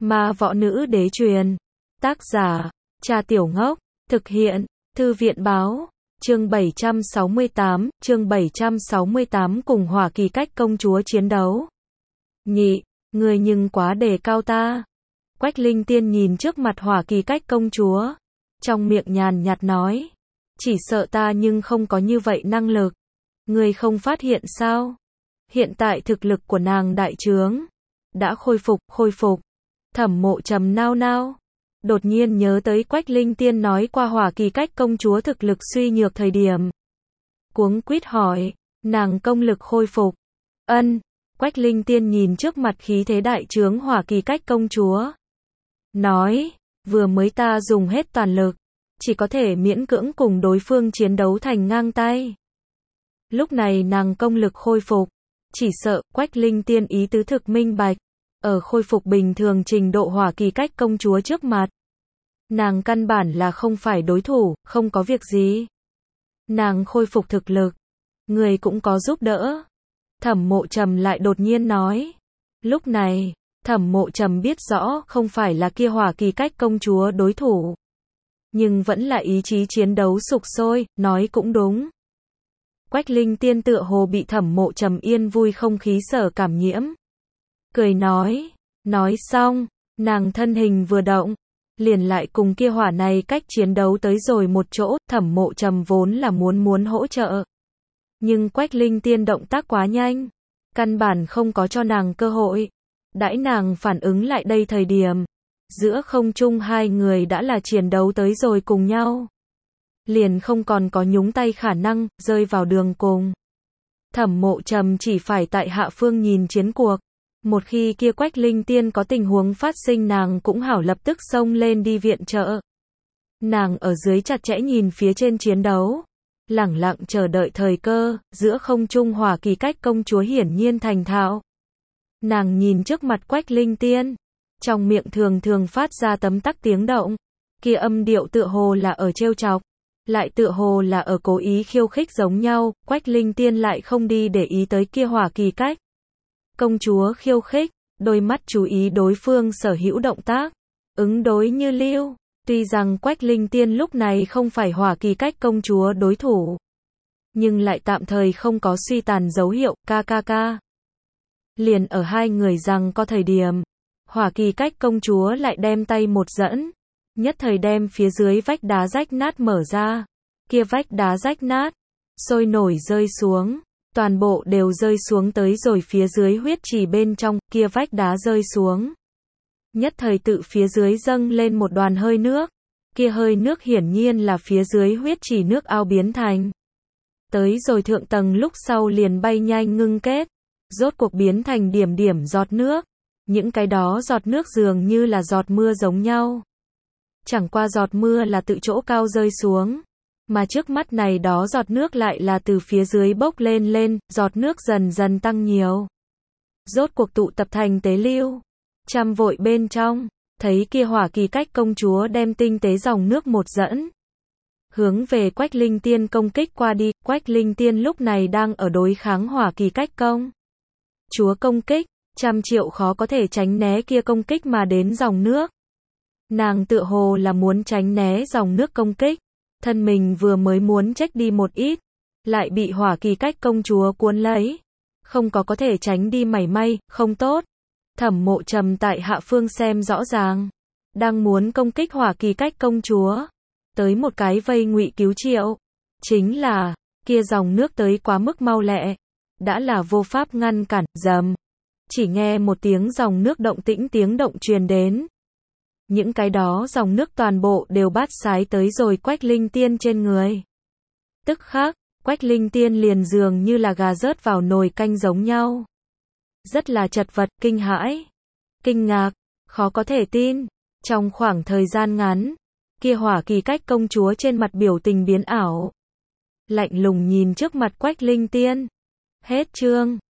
Ma Võ Nữ Đế truyền. Tác giả, Cha Tiểu Ngốc. Thực hiện, Thư viện Báo. Chương 768 cùng Hỏa Kỳ Cách công chúa chiến đấu. Nhị, người nhưng quá đề cao ta. Quách Linh Tiên nhìn trước mặt Hỏa Kỳ Cách công chúa. Trong miệng nhàn nhạt nói. Chỉ sợ ta nhưng không có như vậy năng lực. Người không phát hiện sao? Hiện tại thực lực của nàng đại trướng. Đã khôi phục. Thẩm Mộ Trầm nao nao. Đột nhiên nhớ tới Quách Linh Tiên nói qua Hỏa Kỳ Cách công chúa thực lực suy nhược thời điểm. Cuống quýt hỏi, nàng công lực khôi phục. Ân, Quách Linh Tiên nhìn trước mặt khí thế đại trướng Hỏa Kỳ Cách công chúa. Nói, vừa mới ta dùng hết toàn lực. Chỉ có thể miễn cưỡng cùng đối phương chiến đấu thành ngang tay. Lúc này nàng công lực khôi phục. Chỉ sợ, Quách Linh Tiên ý tứ thực minh bạch. Ở khôi phục bình thường trình độ Hỏa Kỳ Cách công chúa trước mặt. Nàng căn bản là không phải đối thủ, không có việc gì. Nàng khôi phục thực lực. Người cũng có giúp đỡ. Thẩm Mộ Trầm lại đột nhiên nói. Lúc này, Thẩm Mộ Trầm biết rõ không phải là kia Hỏa Kỳ Cách công chúa đối thủ. Nhưng vẫn là ý chí chiến đấu sục sôi, nói cũng đúng. Quách Linh Tiên tựa hồ bị Thẩm Mộ Trầm yên vui không khí sở cảm nhiễm. Cười nói xong, nàng thân hình vừa động, liền lại cùng kia hỏa này cách chiến đấu tới rồi một chỗ. Thẩm Mộ Trầm vốn là muốn hỗ trợ. Nhưng Quách Linh Tiên động tác quá nhanh, căn bản không có cho nàng cơ hội. Đãi nàng phản ứng lại đây thời điểm, giữa không trung hai người đã là chiến đấu tới rồi cùng nhau. Liền không còn có nhúng tay khả năng, rơi vào đường cùng. Thẩm Mộ Trầm chỉ phải tại hạ phương nhìn chiến cuộc. Một khi kia Quách Linh Tiên có tình huống phát sinh nàng cũng hảo lập tức xông lên đi viện trợ. Nàng ở dưới chặt chẽ nhìn phía trên chiến đấu. Lẳng lặng chờ đợi thời cơ, giữa không trung Hỏa Kỳ Cách công chúa hiển nhiên thành thạo. Nàng nhìn trước mặt Quách Linh Tiên. Trong miệng thường phát ra tấm tắc tiếng động. Kia âm điệu tựa hồ là ở trêu chọc. Lại tựa hồ là ở cố ý khiêu khích giống nhau. Quách Linh Tiên lại không đi để ý tới kia Hỏa Kỳ Cách công chúa khiêu khích, đôi mắt chú ý đối phương sở hữu động tác, ứng đối như lưu. Tuy rằng Quách Linh Tiên lúc này không phải Hỏa Kỳ Cách công chúa đối thủ, nhưng lại tạm thời không có suy tàn dấu hiệu. Ca. Liền ở hai người rằng có thời điểm, Hỏa Kỳ Cách công chúa lại đem tay một dẫn, nhất thời đem phía dưới vách đá rách nát mở ra. Kia vách đá rách nát, sôi nổi rơi xuống. Toàn bộ đều rơi xuống tới rồi phía dưới huyết trì bên trong. Kia vách đá rơi xuống. Nhất thời tự phía dưới dâng lên một đoàn hơi nước. Kia hơi nước hiển nhiên là phía dưới huyết trì nước ao biến thành. Tới rồi thượng tầng lúc sau liền bay nhanh ngưng kết. Rốt cuộc biến thành điểm giọt nước. Những cái đó giọt nước dường như là giọt mưa giống nhau. Chẳng qua giọt mưa là tự chỗ cao rơi xuống. Mà trước mắt này đó giọt nước lại là từ phía dưới bốc lên, giọt nước dần dần tăng nhiều. Rốt cuộc tụ tập thành tế lưu. Trăm vội bên trong, thấy kia Hỏa Kỳ Cách công chúa đem tinh tế dòng nước một dẫn. Hướng về Quách Linh Tiên công kích qua đi. Quách Linh Tiên lúc này đang ở đối kháng Hỏa Kỳ Cách công chúa công kích. Trăm triệu khó có thể tránh né kia công kích mà đến dòng nước. Nàng tựa hồ là muốn tránh né dòng nước công kích. Thân mình vừa mới muốn trách đi một ít, lại bị Hỏa Kỳ Cách công chúa cuốn lấy. Không có thể tránh đi mảy may, không tốt. Thẩm Mộ Trầm tại hạ phương xem rõ ràng. Đang muốn công kích Hỏa Kỳ Cách công chúa. Tới một cái vây ngụy cứu triệu. Chính là, kia dòng nước tới quá mức mau lẹ. Đã là vô pháp ngăn cản, dầm. Chỉ nghe một tiếng dòng nước động tĩnh tiếng động truyền đến. Những cái đó dòng nước toàn bộ đều bát sái tới rồi Quách Linh Tiên trên người. Tức khắc, Quách Linh Tiên liền dường như là gà rớt vào nồi canh giống nhau. Rất là chật vật, kinh hãi, kinh ngạc, khó có thể tin. Trong khoảng thời gian ngắn, kia Hỏa Kỳ Cách công chúa trên mặt biểu tình biến ảo. Lạnh lùng nhìn trước mặt Quách Linh Tiên. Hết chương.